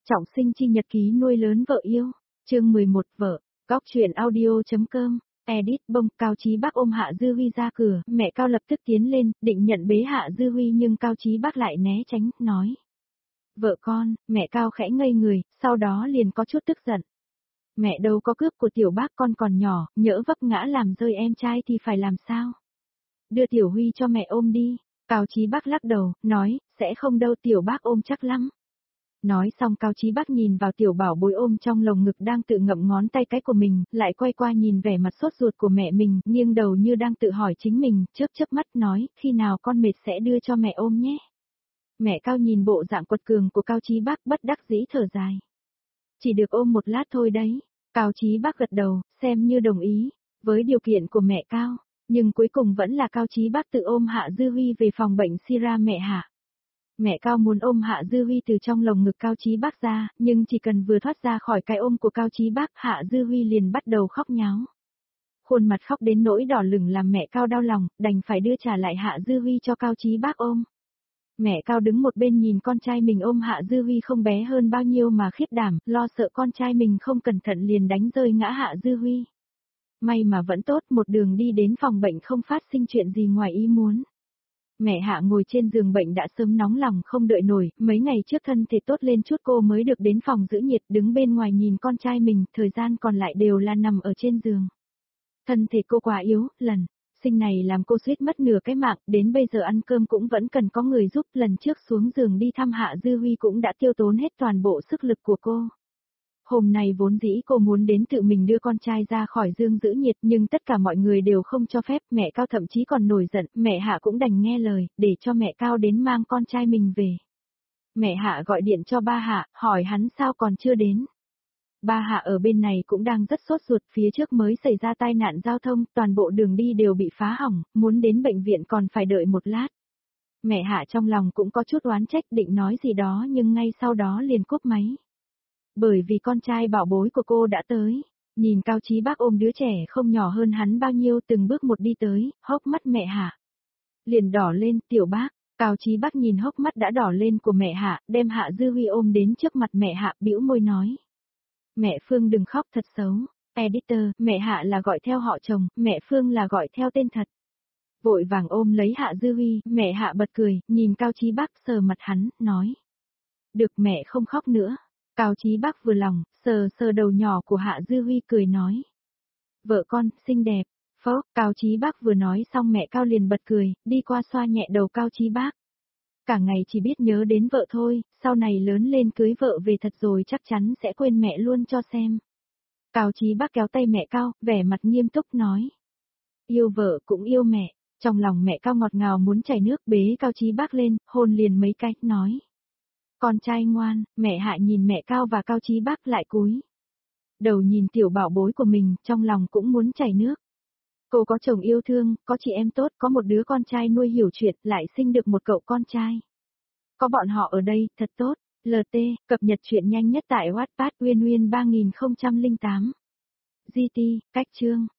Trọng sinh chi nhật ký nuôi lớn vợ yêu. Chương 11 vợ. Góc truyện audio.com. Edit bông. Cao Chí Bắc ôm Hạ Dư Huy ra cửa, mẹ Cao lập tức tiến lên, định nhận bế Hạ Dư Huy nhưng Cao Chí Bắc lại né tránh, nói. Vợ con, mẹ Cao khẽ ngây người, sau đó liền có chút tức giận. Mẹ đâu có cướp của tiểu bác, con còn nhỏ, nhỡ vấp ngã làm rơi em trai thì phải làm sao? Đưa tiểu Huy cho mẹ ôm đi. Cao Chí Bắc lắc đầu, nói, sẽ không đâu, tiểu bác ôm chắc lắm. Nói xong Cao Chí Bắc nhìn vào tiểu bảo bối ôm trong lồng ngực đang tự ngậm ngón tay cái của mình, lại quay qua nhìn vẻ mặt sốt ruột của mẹ mình, nghiêng đầu như đang tự hỏi chính mình, chớp mắt nói, khi nào con mệt sẽ đưa cho mẹ ôm nhé. Mẹ Cao nhìn bộ dạng quật cường của Cao Chí Bắc bất đắc dĩ thở dài. Chỉ được ôm một lát thôi đấy. Cao Chí Bắc gật đầu, xem như đồng ý, với điều kiện của mẹ Cao, nhưng cuối cùng vẫn là Cao Chí Bắc tự ôm Hạ Dư Huy về phòng bệnh Sira mẹ Hạ. Mẹ Cao muốn ôm Hạ Dư Huy từ trong lồng ngực Cao Chí Bắc ra, nhưng chỉ cần vừa thoát ra khỏi cái ôm của Cao Chí Bắc, Hạ Dư Huy liền bắt đầu khóc nháo. Khuôn mặt khóc đến nỗi đỏ lửng làm mẹ Cao đau lòng, đành phải đưa trả lại Hạ Dư Huy cho Cao Chí Bắc ôm. Mẹ Cao đứng một bên nhìn con trai mình ôm Hạ Dư Huy không bé hơn bao nhiêu mà khiếp đảm, lo sợ con trai mình không cẩn thận liền đánh rơi ngã Hạ Dư Huy. May mà vẫn tốt, một đường đi đến phòng bệnh không phát sinh chuyện gì ngoài ý muốn. Mẹ Hạ ngồi trên giường bệnh đã sớm nóng lòng không đợi nổi, mấy ngày trước thân thể tốt lên chút cô mới được đến phòng giữ nhiệt, đứng bên ngoài nhìn con trai mình, thời gian còn lại đều là nằm ở trên giường. Thân thể cô quá yếu, lần sinh này làm cô suýt mất nửa cái mạng, đến bây giờ ăn cơm cũng vẫn cần có người giúp, lần trước xuống giường đi thăm Hạ Dư Huy cũng đã tiêu tốn hết toàn bộ sức lực của cô. Hôm nay vốn dĩ cô muốn đến tự mình đưa con trai ra khỏi giường giữ nhiệt nhưng tất cả mọi người đều không cho phép, mẹ Cao thậm chí còn nổi giận, mẹ Hạ cũng đành nghe lời, để cho mẹ Cao đến mang con trai mình về. Mẹ Hạ gọi điện cho ba Hạ, hỏi hắn sao còn chưa đến. Ba Hạ ở bên này cũng đang rất sốt ruột, phía trước mới xảy ra tai nạn giao thông, toàn bộ đường đi đều bị phá hỏng, muốn đến bệnh viện còn phải đợi một lát. Mẹ Hạ trong lòng cũng có chút oán trách định nói gì đó nhưng ngay sau đó liền cúp máy. Bởi vì con trai bảo bối của cô đã tới, nhìn Cao Chí Bắc ôm đứa trẻ không nhỏ hơn hắn bao nhiêu từng bước một đi tới, hốc mắt mẹ Hạ liền đỏ lên, tiểu bác. Cao Chí Bắc nhìn hốc mắt đã đỏ lên của mẹ Hạ, đem Hạ Dư Huy ôm đến trước mặt mẹ Hạ, bĩu môi nói. Mẹ Phương đừng khóc thật xấu. Editor, mẹ Hạ là gọi theo họ chồng, mẹ Phương là gọi theo tên thật. Vội vàng ôm lấy Hạ Dư Huy, mẹ Hạ bật cười, nhìn Cao Chí Bắc sờ mặt hắn, nói. Được mẹ không khóc nữa. Cao Chí Bắc vừa lòng, sờ đầu nhỏ của Hạ Dư Huy cười nói. Vợ con, xinh đẹp. Phốc, Cao Chí Bắc vừa nói xong mẹ Cao liền bật cười, đi qua xoa nhẹ đầu Cao Chí Bắc. Cả ngày chỉ biết nhớ đến vợ thôi, sau này lớn lên cưới vợ về thật rồi chắc chắn sẽ quên mẹ luôn cho xem. Cao Chí Bắc kéo tay mẹ Cao, vẻ mặt nghiêm túc nói. Yêu vợ cũng yêu mẹ, trong lòng mẹ Cao ngọt ngào muốn chảy nước bế Cao Chí Bắc lên, hôn liền mấy cái, nói. Con trai ngoan, mẹ Hạ nhìn mẹ Cao và Cao Chí Bắc lại cúi đầu nhìn tiểu bảo bối của mình, trong lòng cũng muốn chảy nước. Cô có chồng yêu thương, có chị em tốt, có một đứa con trai nuôi hiểu chuyện, lại sinh được một cậu con trai. Có bọn họ ở đây, thật tốt. LT, cập nhật truyện nhanh nhất tại Wattpad Uyên Uyên 3008. GT, cách chương.